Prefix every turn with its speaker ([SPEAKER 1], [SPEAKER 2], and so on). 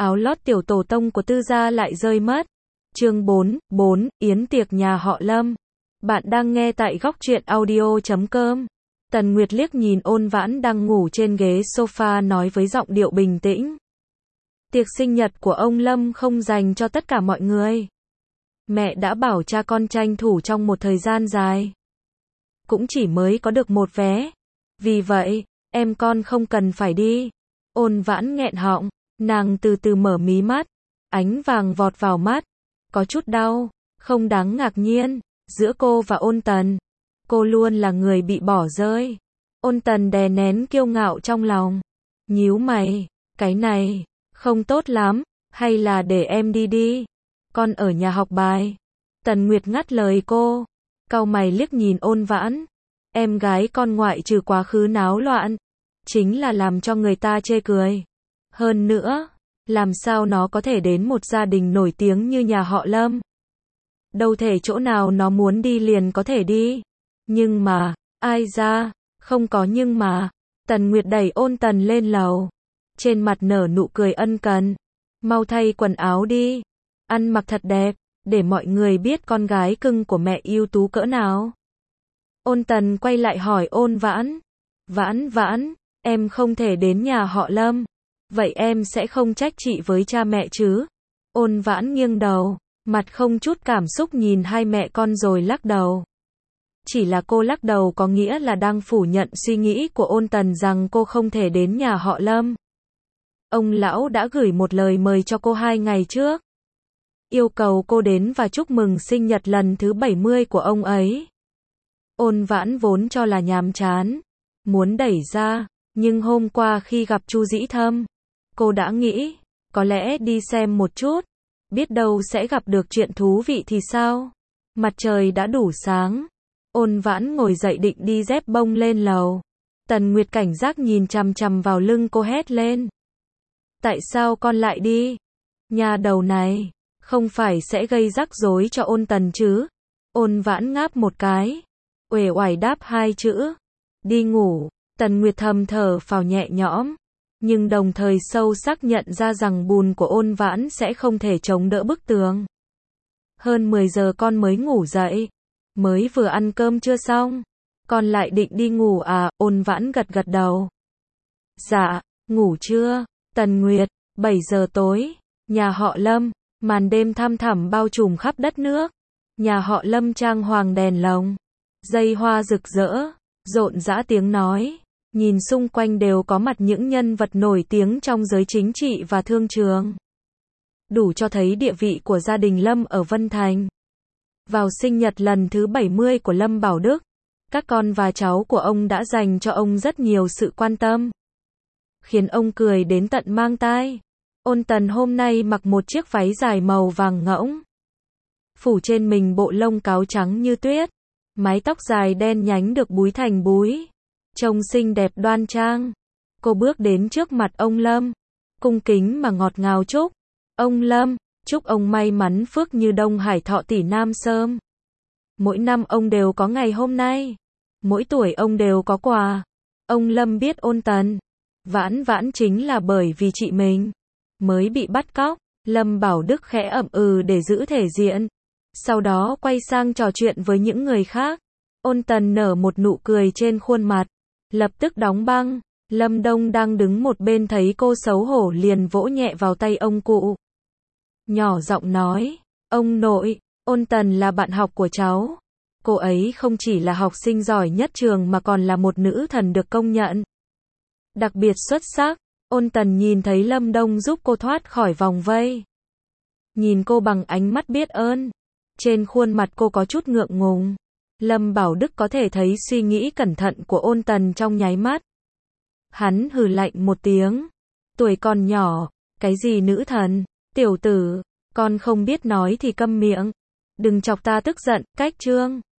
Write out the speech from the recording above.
[SPEAKER 1] áo lót tiểu tổ tông của Tư gia lại rơi mất. Chương 4, yến tiệc nhà họ Lâm. Bạn đang nghe tại góc truyện audio.com. Tần Nguyệt liếc nhìn Ôn Vãn đang ngủ trên ghế sofa nói với giọng điệu bình tĩnh. Tiệc sinh nhật của ông Lâm không dành cho tất cả mọi người. Mẹ đã bảo cha con tranh thủ trong một thời gian dài. Cũng chỉ mới có được một vé. Vì vậy, em con không cần phải đi. Ôn Vãn nghẹn họng, nàng từ từ mở mí mắt. Ánh vàng vọt vào mắt. Có chút đau, không đáng ngạc nhiên. Giữa cô và Ôn Tần, cô luôn là người bị bỏ rơi. Ôn Tần đè nén kiêu ngạo trong lòng. Nhíu mày, cái này không tốt lắm, hay là để em đi đi. Con ở nhà học bài. Tần Nguyệt ngắt lời cô, cau mày liếc nhìn Ôn Vãn. Em gái con ngoại trừ quá khứ náo loạn, chính là làm cho người ta chê cười. Hơn nữa, làm sao nó có thể đến một gia đình nổi tiếng như nhà họ Lâm. Đâu thể chỗ nào nó muốn đi liền có thể đi. Nhưng mà, ai ra, không có nhưng mà. Tần Nguyệt đẩy Ôn Tần lên lầu. Trên mặt nở nụ cười ân cần. Mau thay quần áo đi. Ăn mặc thật đẹp, để mọi người biết con gái cưng của mẹ ưu tú cỡ nào. Ôn Tần quay lại hỏi Ôn Vãn. Vãn, em không thể đến nhà họ Lâm. Vậy em sẽ không trách chị với cha mẹ chứ? Ôn Vãn nghiêng đầu, mặt không chút cảm xúc nhìn hai mẹ con rồi lắc đầu. Chỉ là cô lắc đầu có nghĩa là đang phủ nhận suy nghĩ của Ôn Tần rằng cô không thể đến nhà họ Lâm. Ông lão đã gửi một lời mời cho cô 2 ngày trước. Yêu cầu cô đến và chúc mừng sinh nhật lần thứ 70 của ông ấy. Ôn Vãn vốn cho là nhàm chán, muốn đẩy ra, nhưng hôm qua khi gặp Chu Dĩ Thâm, cô đã nghĩ, có lẽ đi xem một chút, biết đâu sẽ gặp được chuyện thú vị thì sao. Mặt trời đã đủ sáng. Ôn Vãn ngồi dậy định đi dép bông lên lầu. Tần Nguyệt cảnh giác nhìn chằm chằm vào lưng cô hét lên. Tại sao con lại đi? Nhà đầu này, không phải sẽ gây rắc rối cho Ôn Tần chứ? Ôn Vãn ngáp một cái, uể oải đáp 2 chữ. Đi ngủ. Tần Nguyệt thầm thở phào nhẹ nhõm, nhưng đồng thời sâu sắc nhận ra rằng bùn của Ôn Vãn sẽ không thể chống đỡ bức tường. Hơn 10 giờ con mới ngủ dậy. Mới vừa ăn cơm chưa xong. Con lại định đi ngủ à? Ôn Vãn gật gật đầu. Dạ, ngủ chưa? Tần Nguyệt, 7 giờ tối. Nhà họ Lâm, màn đêm thăm thẳm bao trùm khắp đất nước. Nhà họ Lâm trang hoàng đèn lồng, dây hoa rực rỡ, rộn rã tiếng nói. Nhìn xung quanh đều có mặt những nhân vật nổi tiếng trong giới chính trị và thương trường. Đủ cho thấy địa vị của gia đình Lâm ở Vân Thành. Vào sinh nhật lần thứ 70 của Lâm Bảo Đức, các con và cháu của ông đã dành cho ông rất nhiều sự quan tâm, khiến ông cười đến tận mang tai. Ôn Tần hôm nay mặc một chiếc váy dài màu vàng ngỗng, phủ trên mình bộ lông cáo trắng như tuyết, mái tóc dài đen nhánh được búi thành búi, trông xinh đẹp đoan trang. Cô bước đến trước mặt ông Lâm, cung kính mà ngọt ngào chúc. Ông Lâm, chúc ông may mắn phước như Đông Hải thọ tỷ Nam Sơm. Mỗi năm ông đều có ngày hôm nay. Mỗi tuổi ông đều có quà. Ông Lâm biết Ôn Tần, Vãn chính là bởi vì chị mình mới bị bắt cóc. Lâm Bảo Đức khẽ ậm ừ để giữ thể diện. Sau đó quay sang trò chuyện với những người khác. Ôn Tần nở một nụ cười trên khuôn mặt, lập tức đóng băng. Lâm Đông đang đứng một bên thấy cô xấu hổ liền vỗ nhẹ vào tay ông cụ. Nhỏ giọng nói, ông nội, Ôn Tần là bạn học của cháu. Cô ấy không chỉ là học sinh giỏi nhất trường mà còn là một nữ thần được công nhận. Đặc biệt xuất sắc. Ôn Tần nhìn thấy Lâm Đông giúp cô thoát khỏi vòng vây. Nhìn cô bằng ánh mắt biết ơn. Trên khuôn mặt cô có chút ngượng ngùng. Lâm Bảo Đức có thể thấy suy nghĩ cẩn thận của Ôn Tần trong nháy mắt. Hắn hừ lạnh một tiếng. Tuổi còn nhỏ, cái gì nữ thần? Tiểu tử, con không biết nói thì câm miệng. Đừng chọc ta tức giận, cách chương.